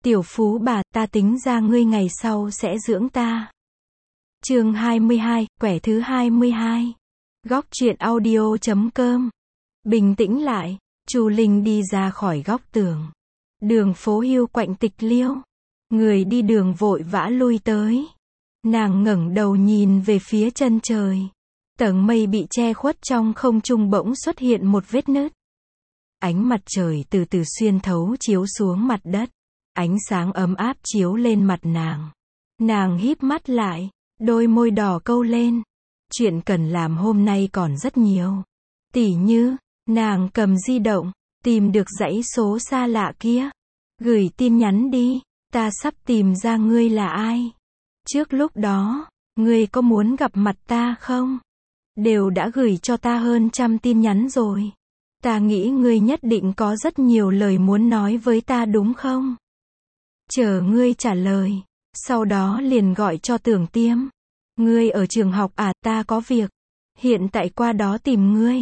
Tiểu phú bà, ta tính ra ngươi ngày sau sẽ dưỡng ta. Chương 22, quẻ thứ 22. Góc truyện audio.com. Bình tĩnh lại, Chu Linh đi ra khỏi góc tường. Đường phố hiu quạnh tịch liêu. Người đi đường vội vã lui tới. Nàng ngẩng đầu nhìn về phía chân trời. Tầng mây bị che khuất trong không trung bỗng xuất hiện một vết nứt. Ánh mặt trời từ từ xuyên thấu chiếu xuống mặt đất. Ánh sáng ấm áp chiếu lên mặt nàng. Nàng híp mắt lại, đôi môi đỏ câu lên. Chuyện cần làm hôm nay còn rất nhiều. Tỉ như, nàng cầm di động, tìm được dãy số xa lạ kia. Gửi tin nhắn đi, ta sắp tìm ra ngươi là ai. Trước lúc đó, ngươi có muốn gặp mặt ta không? Đều đã gửi cho ta hơn 100 tin nhắn rồi. Ta nghĩ ngươi nhất định có rất nhiều lời muốn nói với ta đúng không? Chờ ngươi trả lời, sau đó liền gọi cho Tưởng Tiêm. Ngươi ở trường học à, ta có việc. Hiện tại qua đó tìm ngươi.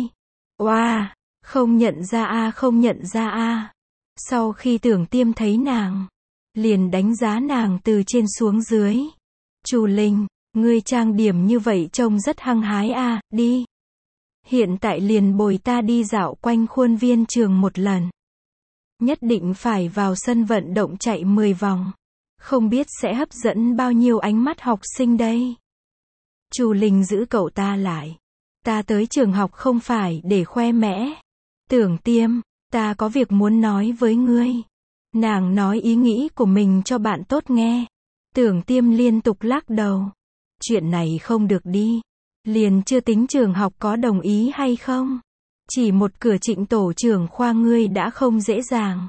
Oa, không nhận ra a, không nhận ra a. Sau khi Tưởng Tiêm thấy nàng, liền đánh giá nàng từ trên xuống dưới. Chu Linh, ngươi trang điểm như vậy trông rất hăng hái a, đi. Hiện tại liền bồi ta đi dạo quanh khuôn viên trường một lần. Nhất định phải vào sân vận động chạy 10 vòng. Không biết sẽ hấp dẫn bao nhiêu ánh mắt học sinh đây. Chu Linh giữ cậu ta lại. Ta tới trường học không phải để khoe mẽ. Tưởng Tiêm, ta có việc muốn nói với ngươi. Nàng nói ý nghĩ của mình cho bạn tốt nghe. Tưởng Tiêm liên tục lắc đầu. Chuyện này không được đi. Liền chưa tính trường học có đồng ý hay không. Chỉ một cửa Trịnh tổ trưởng khoa ngươi đã không dễ dàng.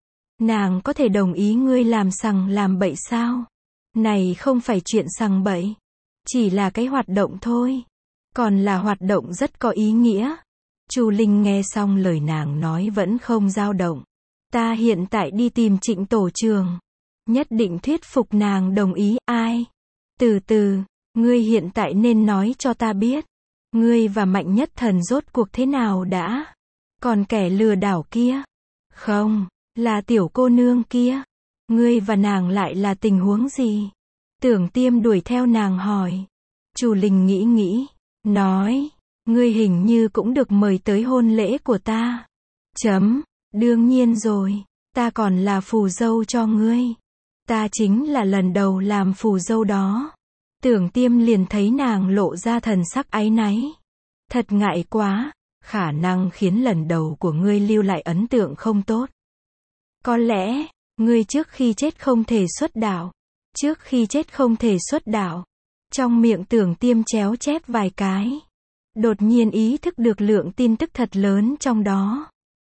Nàng có thể đồng ý ngươi làm sằng làm bậy sao? Này không phải chuyện sằng bậy. Chỉ là cái hoạt động thôi. Còn là hoạt động rất có ý nghĩa. Chu Linh nghe xong lời nàng nói vẫn không dao động. Ta hiện tại đi tìm Trịnh tổ trưởng. Nhất định thuyết phục nàng đồng ý. Ai? Từ từ, ngươi hiện tại nên nói cho ta biết. Ngươi và Mạnh Nhất Thần rốt cuộc thế nào đã? Còn kẻ lừa đảo kia? Không, là tiểu cô nương kia. Ngươi và nàng lại là tình huống gì? Tưởng Tiêm đuổi theo nàng hỏi. Chu Linh nghĩ, nói, ngươi hình như cũng được mời tới hôn lễ của ta. Đương nhiên rồi, ta còn là phù dâu cho ngươi. Ta chính là lần đầu làm phù dâu đó. Tưởng Tiêm liền thấy nàng lộ ra thần sắc áy náy. Thật ngại quá, khả năng khiến lần đầu của ngươi lưu lại ấn tượng không tốt. Có lẽ, ngươi trước khi chết không thể xuất đạo. Trước khi chết không thể xuất đạo. Trong miệng Tưởng Tiêm chéo chép vài cái. Đột nhiên ý thức được lượng tin tức thật lớn trong đó.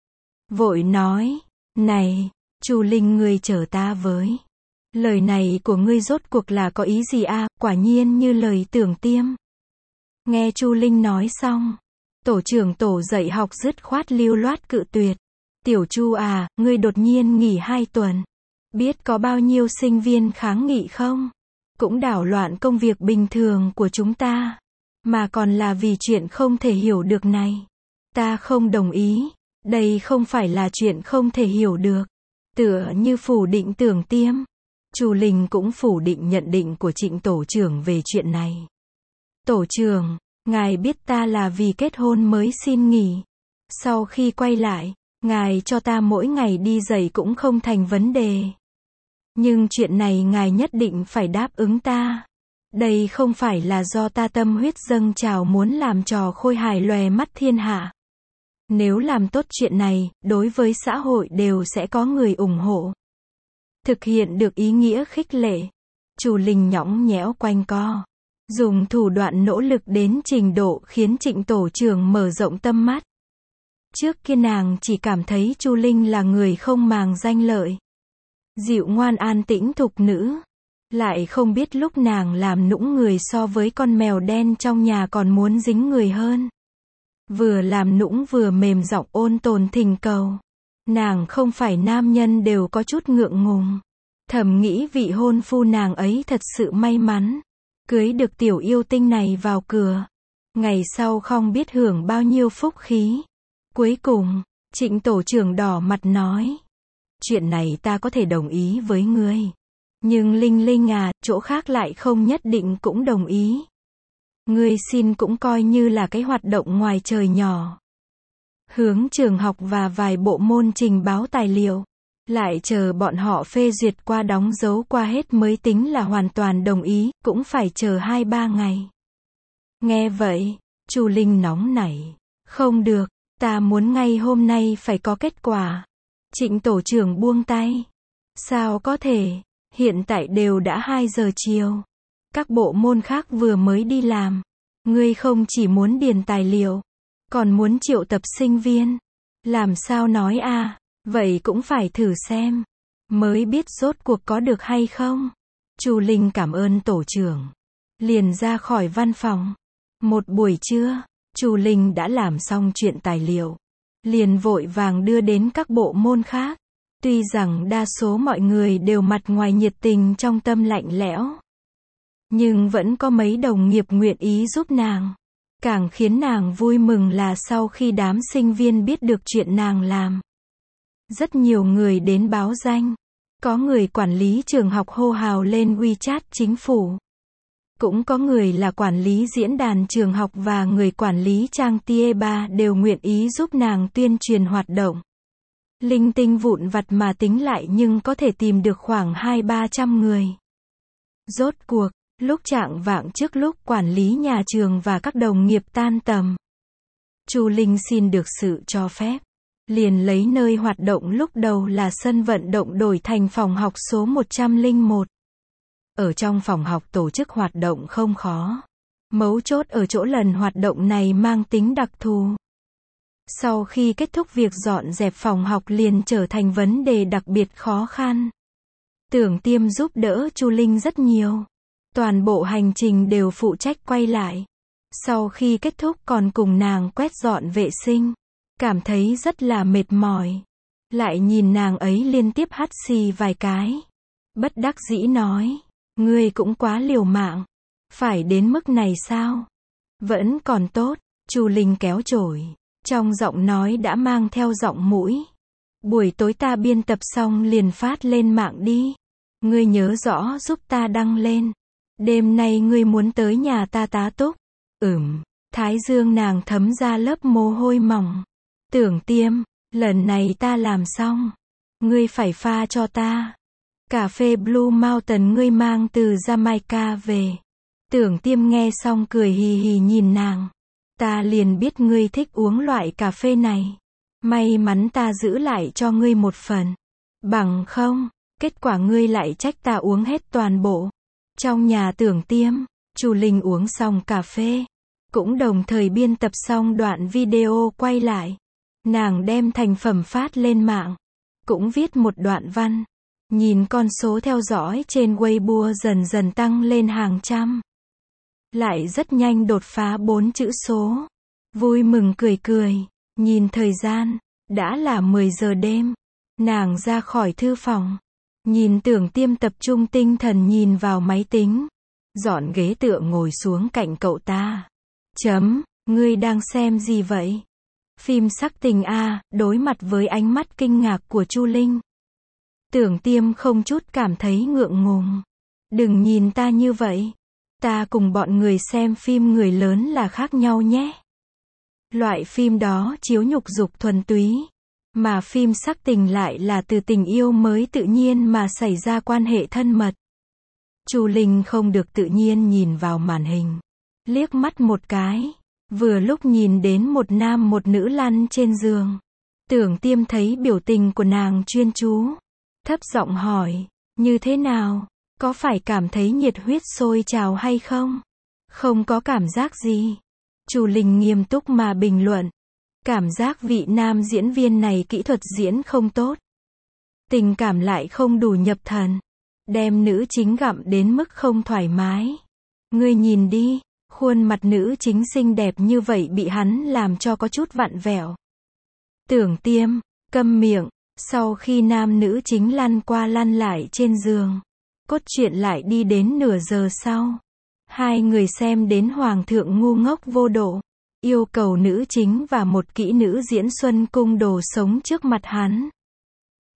Vội nói, này, Chu Linh ngươi chờ ta với. Lời này của ngươi rốt cuộc là có ý gì a? Quả nhiên như lời Tưởng Tiêm. Nghe Chu Linh nói xong, tổ trưởng tổ dạy học dứt khoát lưu loát cự tuyệt. Tiểu Chu à, ngươi đột nhiên nghỉ 2 tuần. Biết có bao nhiêu sinh viên kháng nghị không? Cũng đảo loạn công việc bình thường của chúng ta. Mà còn là vì chuyện không thể hiểu được này. Ta không đồng ý. Đây không phải là chuyện không thể hiểu được. Tựa như phủ định Tưởng Tiêm. Chu Linh cũng phủ định nhận định của Trịnh tổ trưởng về chuyện này. Tổ trưởng, ngài biết ta là vì kết hôn mới xin nghỉ. Sau khi quay lại, ngài cho ta mỗi ngày đi dạy cũng không thành vấn đề. Nhưng chuyện này ngài nhất định phải đáp ứng ta. Đây không phải là do ta tâm huyết dâng trào muốn làm trò khôi hài lòe mắt thiên hạ. Nếu làm tốt chuyện này, đối với xã hội đều sẽ có người ủng hộ. Thực hiện được ý nghĩa khích lệ. Chu Linh nhõng nhẽo quanh co. Dùng thủ đoạn nỗ lực đến trình độ khiến Trịnh tổ trưởng mở rộng tâm mắt. Trước kia nàng chỉ cảm thấy Chu Linh là người không màng danh lợi. Dịu ngoan an tĩnh thục nữ. Lại không biết lúc nàng làm nũng người so với con mèo đen trong nhà còn muốn dính người hơn. Vừa làm nũng vừa mềm giọng ôn tồn thỉnh cầu. Nàng không phải nam nhân đều có chút ngượng ngùng. Thầm nghĩ vị hôn phu nàng ấy thật sự may mắn. Cưới được tiểu yêu tinh này vào cửa. Ngày sau không biết hưởng bao nhiêu phúc khí. Cuối cùng, Trịnh tổ trưởng đỏ mặt nói. chuyện này ta có thể đồng ý với ngươi. Nhưng Linh Linh à, chỗ khác lại không nhất định cũng đồng ý. Ngươi xin cũng coi như là cái hoạt động ngoài trời nhỏ. Hướng trường học và vài bộ môn trình báo tài liệu. Lại chờ bọn họ phê duyệt qua đóng dấu qua hết mới tính là hoàn toàn đồng ý, cũng phải chờ 2-3 ngày. Nghe vậy, Chu Linh nóng nảy. Không được, ta muốn ngay hôm nay phải có kết quả. Trịnh tổ trưởng buông tay. Sao có thể, hiện tại đều đã 2 giờ chiều. Các bộ môn khác vừa mới đi làm. Ngươi không chỉ muốn điền tài liệu, còn muốn triệu tập sinh viên. Làm sao nói à, vậy cũng phải thử xem. Mới biết rốt cuộc có được hay không. Chu Linh cảm ơn tổ trưởng. Liền ra khỏi văn phòng. Một buổi trưa, Chu Linh đã làm xong chuyện tài liệu. Liền vội vàng đưa đến các bộ môn khác. Tuy rằng đa số mọi người đều mặt ngoài nhiệt tình trong tâm lạnh lẽo. Nhưng vẫn có mấy đồng nghiệp nguyện ý giúp nàng. Càng khiến nàng vui mừng là sau khi đám sinh viên biết được chuyện nàng làm. Rất nhiều người đến báo danh. Có người quản lý trường học hô hào lên WeChat chính phủ. Cũng có người là quản lý diễn đàn trường học và người quản lý trang Tieba đều nguyện ý giúp nàng tuyên truyền hoạt động. Linh tinh vụn vặt mà tính lại nhưng có thể tìm được khoảng 200-300 người. Rốt cuộc, lúc chạng vạng trước lúc quản lý nhà trường và các đồng nghiệp tan tầm, Chu Linh xin được sự cho phép. Liền lấy nơi hoạt động lúc đầu là sân vận động đổi thành phòng học số 101. Ở trong phòng học tổ chức hoạt động không khó. Mấu chốt ở chỗ lần hoạt động này mang tính đặc thù. Sau khi kết thúc việc dọn dẹp phòng học liền trở thành vấn đề đặc biệt khó khăn. Tưởng Tiêm giúp đỡ Chu Linh rất nhiều. Toàn bộ hành trình đều phụ trách quay lại. Sau khi kết thúc còn cùng nàng quét dọn vệ sinh. Cảm thấy rất là mệt mỏi. Lại nhìn nàng ấy liên tiếp hắt xì vài cái. Bất đắc dĩ nói. Ngươi cũng quá liều mạng. Phải đến mức này sao? Vẫn còn tốt. Chu Linh kéo chổi. Trong giọng nói đã mang theo giọng mũi. Buổi tối ta biên tập xong liền phát lên mạng đi. Ngươi nhớ rõ giúp ta đăng lên. Đêm nay ngươi muốn tới nhà ta tá túc. Thái dương nàng thấm ra lớp mồ hôi mỏng. Tưởng Tiêm, lần này ta làm xong. Ngươi phải pha cho ta. Cà phê Blue Mountain ngươi mang từ Jamaica về. Tưởng Tiêm nghe xong cười hì hì nhìn nàng. Ta liền biết ngươi thích uống loại cà phê này. May mắn ta giữ lại cho ngươi một phần. Bằng không, kết quả ngươi lại trách ta uống hết toàn bộ. Trong nhà Tưởng Tiêm, Chu Linh uống xong cà phê. Cũng đồng thời biên tập xong đoạn video quay lại. Nàng đem thành phẩm phát lên mạng. Cũng viết một đoạn văn. Nhìn con số theo dõi trên Weibo dần dần tăng lên hàng trăm. Lại rất nhanh đột phá 4 chữ số. Vui mừng cười cười. Nhìn thời gian, đã là 10 giờ đêm. Nàng ra khỏi thư phòng. Nhìn Tưởng Tiêm tập trung tinh thần nhìn vào máy tính. Dọn ghế tựa ngồi xuống cạnh cậu ta. Ngươi đang xem gì vậy? Phim sắc tình à, đối mặt với ánh mắt kinh ngạc của Chu Linh. Tưởng Tiêm không chút cảm thấy ngượng ngùng. Đừng nhìn ta như vậy. Ta cùng bọn người xem phim người lớn là khác nhau nhé. Loại phim đó chiếu nhục dục thuần túy. Mà phim sắc tình lại là từ tình yêu mới tự nhiên mà xảy ra quan hệ thân mật. Chu Linh không được tự nhiên nhìn vào màn hình. Liếc mắt một cái. Vừa lúc nhìn đến một nam một nữ lăn trên giường. Tưởng Tiêm thấy biểu tình của nàng chuyên chú. Thấp giọng hỏi. Như thế nào? Có phải cảm thấy nhiệt huyết sôi trào hay không? Không có cảm giác gì. Chu Linh nghiêm túc mà bình luận. Cảm giác vị nam diễn viên này kỹ thuật diễn không tốt. Tình cảm lại không đủ nhập thần. Đem nữ chính gặm đến mức không thoải mái. Ngươi nhìn đi, khuôn mặt nữ chính xinh đẹp như vậy bị hắn làm cho có chút vặn vẹo. Tưởng Tiêm, câm miệng. Sau khi nam nữ chính lăn qua lăn lại trên giường, cốt truyện lại đi đến nửa giờ sau. Hai người xem đến hoàng thượng ngu ngốc vô độ. Yêu cầu nữ chính và một kỹ nữ diễn Xuân Cung Đồ sống trước mặt hắn.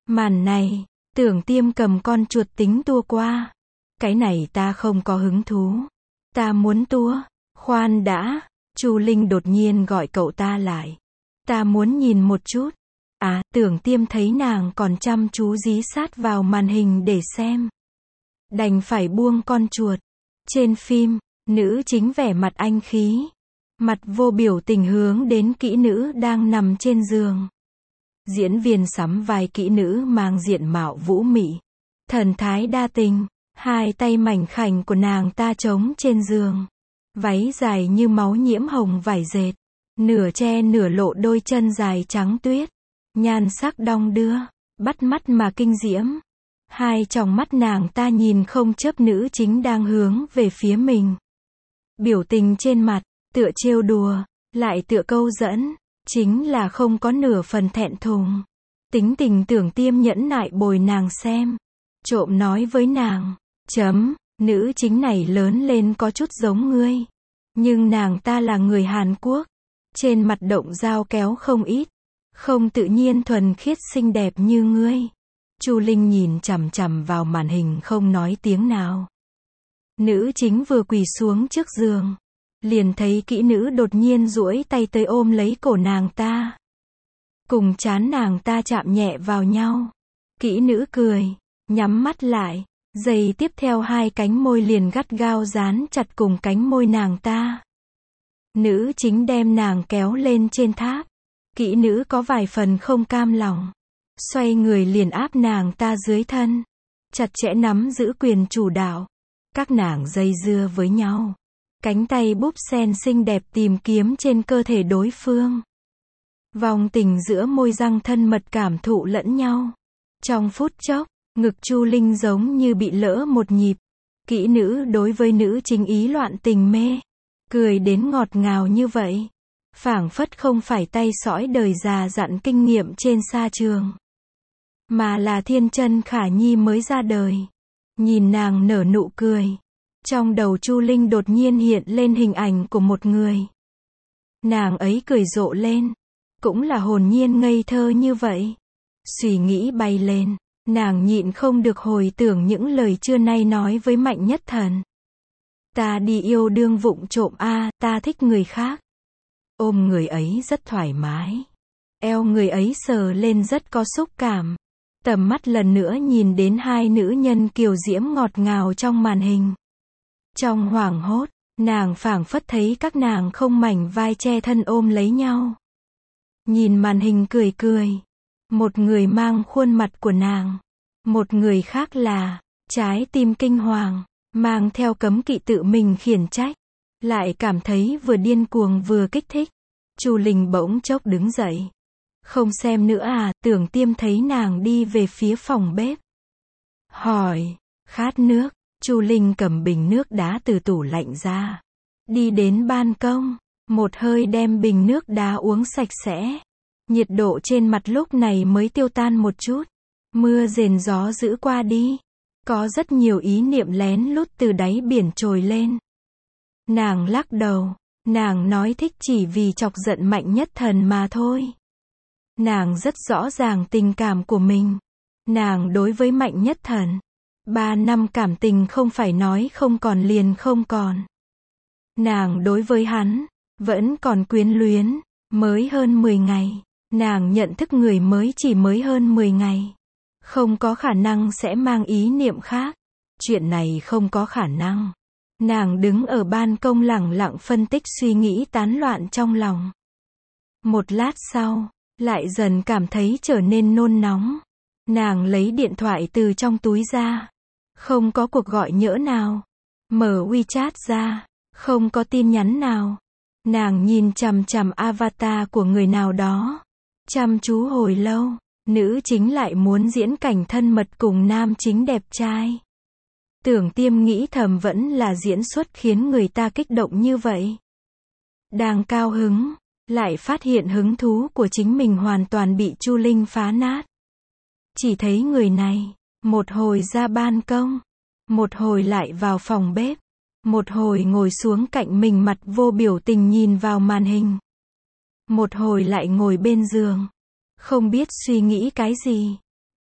Màn này, Tưởng Tiêm cầm con chuột tính tua qua. Cái này ta không có hứng thú. Ta muốn tua. Khoan đã, Chu Linh đột nhiên gọi cậu ta lại. Ta muốn nhìn một chút. À, Tưởng Tiêm thấy nàng còn chăm chú dí sát vào màn hình để xem. Đành phải buông con chuột. Trên phim, nữ chính vẻ mặt anh khí. Mặt vô biểu tình hướng đến kỹ nữ đang nằm trên giường. Diễn viên sắm vai kỹ nữ mang diện mạo vũ mị. Thần thái đa tình, hai tay mảnh khảnh của nàng ta trống trên giường. Váy dài như máu nhiễm hồng vải dệt. Nửa che nửa lộ đôi chân dài trắng tuyết. Nhan sắc đong đưa, bắt mắt mà kinh diễm. Hai tròng mắt nàng ta nhìn không chớp nữ chính đang hướng về phía mình. Biểu tình trên mặt, tựa trêu đùa, lại tựa câu dẫn, chính là không có nửa phần thẹn thùng. Tính tình Tưởng Tiêm nhẫn nại bồi nàng xem. Trộm nói với nàng, nữ chính này lớn lên có chút giống ngươi. Nhưng nàng ta là người Hàn Quốc. Trên mặt động dao kéo không ít. Không tự nhiên thuần khiết xinh đẹp như ngươi. Chu Linh nhìn chằm chằm vào màn hình không nói tiếng nào. Nữ chính vừa quỳ xuống trước giường. Liền thấy kỹ nữ đột nhiên duỗi tay tới ôm lấy cổ nàng ta. Cùng trán nàng ta chạm nhẹ vào nhau. Kỹ nữ cười, nhắm mắt lại. Giây tiếp theo hai cánh môi liền gắt gao dán chặt cùng cánh môi nàng ta. Nữ chính đem nàng kéo lên trên tháp. Kỹ nữ có vài phần không cam lòng. Xoay người liền áp nàng ta dưới thân. Chặt chẽ nắm giữ quyền chủ đạo. Các nàng dây dưa với nhau. Cánh tay búp sen xinh đẹp tìm kiếm trên cơ thể đối phương. Vòng tình giữa môi răng thân mật cảm thụ lẫn nhau. Trong phút chốc, ngực Chu Linh giống như bị lỡ một nhịp. Kỹ nữ đối với nữ chính ý loạn tình mê. Cười đến ngọt ngào như vậy. Phảng phất không phải tay sõi đời già dặn kinh nghiệm trên sa trường. Mà là thiên chân khả nhi mới ra đời. Nhìn nàng nở nụ cười. Trong đầu Chu Linh đột nhiên hiện lên hình ảnh của một người. Nàng ấy cười rộ lên. Cũng là hồn nhiên ngây thơ như vậy. Suy nghĩ bay lên. Nàng nhịn không được hồi tưởng những lời trưa nay nói với Mạnh Nhất Thần. Ta đi yêu đương vụng trộm ta thích người khác. Ôm người ấy rất thoải mái. Eo người ấy sờ lên rất có xúc cảm. Tầm mắt lần nữa nhìn đến hai nữ nhân kiều diễm ngọt ngào trong màn hình. Trong hoảng hốt, nàng phảng phất thấy các nàng không mảnh vai che thân ôm lấy nhau. Nhìn màn hình cười cười. Một người mang khuôn mặt của nàng. Một người khác là trái tim kinh hoàng, mang theo cấm kỵ tự mình khiển trách. Lại cảm thấy vừa điên cuồng vừa kích thích. Chu Linh bỗng chốc đứng dậy. Không xem nữa Tưởng Tiêm thấy nàng đi về phía phòng bếp. Hỏi, khát nước. Chu Linh cầm bình nước đá từ tủ lạnh ra. Đi đến ban công, một hơi đem bình nước đá uống sạch sẽ. Nhiệt độ trên mặt lúc này mới tiêu tan một chút. Mưa rền gió dữ qua đi. Có rất nhiều ý niệm lén lút từ đáy biển trồi lên. Nàng lắc đầu. Nàng nói thích chỉ vì chọc giận Mạnh Nhất Thần mà thôi. Nàng rất rõ ràng tình cảm của mình. Nàng đối với Mạnh Nhất Thần. 3 năm cảm tình không phải nói không còn liền không còn. Nàng đối với hắn, vẫn còn quyến luyến. Mới hơn 10 ngày. Nàng nhận thức người mới chỉ mới hơn 10 ngày. Không có khả năng sẽ mang ý niệm khác. Chuyện này không có khả năng. Nàng đứng ở ban công lẳng lặng phân tích suy nghĩ tán loạn trong lòng. Một lát sau, lại dần cảm thấy trở nên nôn nóng. Nàng lấy điện thoại từ trong túi ra. Không có cuộc gọi nhỡ nào. Mở WeChat ra. Không có tin nhắn nào. Nàng nhìn chằm chằm avatar của người nào đó. Chăm chú hồi lâu. Nữ chính lại muốn diễn cảnh thân mật cùng nam chính đẹp trai. Tưởng Tiêm nghĩ thầm vẫn là diễn xuất khiến người ta kích động như vậy. Đang cao hứng, lại phát hiện hứng thú của chính mình hoàn toàn bị Chu Linh phá nát. Chỉ thấy người này, một hồi ra ban công, một hồi lại vào phòng bếp, một hồi ngồi xuống cạnh mình mặt vô biểu tình nhìn vào màn hình. Một hồi lại ngồi bên giường, không biết suy nghĩ cái gì.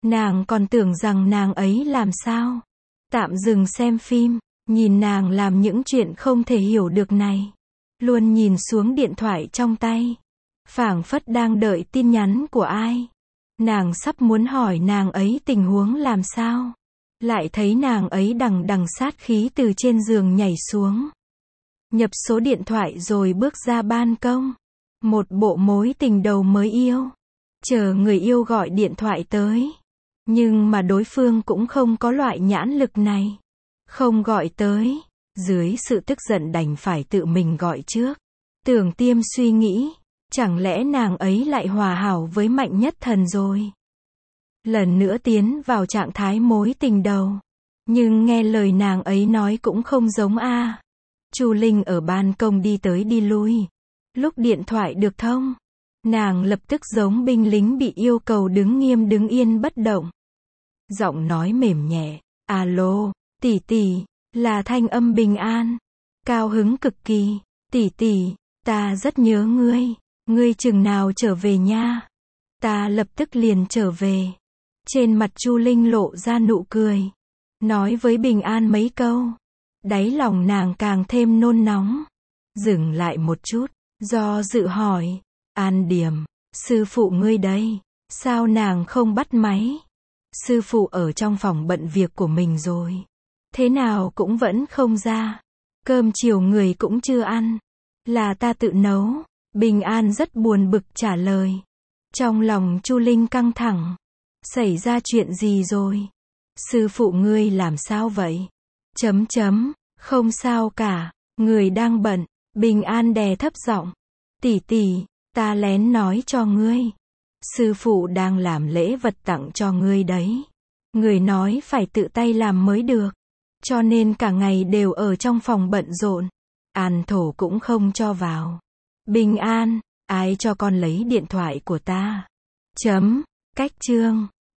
Nàng còn tưởng rằng nàng ấy làm sao. Tạm dừng xem phim, nhìn nàng làm những chuyện không thể hiểu được này. Luôn nhìn xuống điện thoại trong tay. Phảng phất đang đợi tin nhắn của ai. Nàng sắp muốn hỏi nàng ấy tình huống làm sao. Lại thấy nàng ấy đằng đằng sát khí từ trên giường nhảy xuống. Nhập số điện thoại rồi bước ra ban công. Một bộ mối tình đầu mới yêu. Chờ người yêu gọi điện thoại tới. Nhưng mà đối phương cũng không có loại nhãn lực này. Không gọi tới. Dưới sự tức giận đành phải tự mình gọi trước. Tưởng Tiêm suy nghĩ. Chẳng lẽ nàng ấy lại hòa hảo với Mạnh Nhất Thần rồi. Lần nữa tiến vào trạng thái mối tình đầu. Nhưng nghe lời nàng ấy nói cũng không giống a. Chu Linh ở ban công đi tới đi lui. Lúc điện thoại được thông, nàng lập tức giống binh lính bị yêu cầu đứng nghiêm đứng yên bất động. Giọng nói mềm nhẹ, alo, tỷ tỷ, là thanh âm Bình An. Cao hứng cực kỳ, tỷ tỷ, ta rất nhớ ngươi chừng nào trở về nha. Ta lập tức liền trở về. Trên mặt Chu Linh lộ ra nụ cười. Nói với Bình An mấy câu. Đáy lòng nàng càng thêm nôn nóng. Dừng lại một chút, do dự hỏi. An Điềm, sư phụ ngươi đây, sao nàng không bắt máy? Sư phụ ở trong phòng bận việc của mình rồi. Thế nào cũng vẫn không ra. Cơm chiều người cũng chưa ăn. Là ta tự nấu. Bình An rất buồn bực trả lời. Trong lòng Chu Linh căng thẳng. Xảy ra chuyện gì rồi? Sư phụ ngươi làm sao vậy? Không sao cả, người đang bận. Bình An đè thấp giọng. Tỷ tỷ, ta lén nói cho ngươi. Sư phụ đang làm lễ vật tặng cho ngươi đấy. Người nói phải tự tay làm mới được. Cho nên cả ngày đều ở trong phòng bận rộn. An Thổ cũng không cho vào. Bình An, ai cho con lấy điện thoại của ta? Cách chương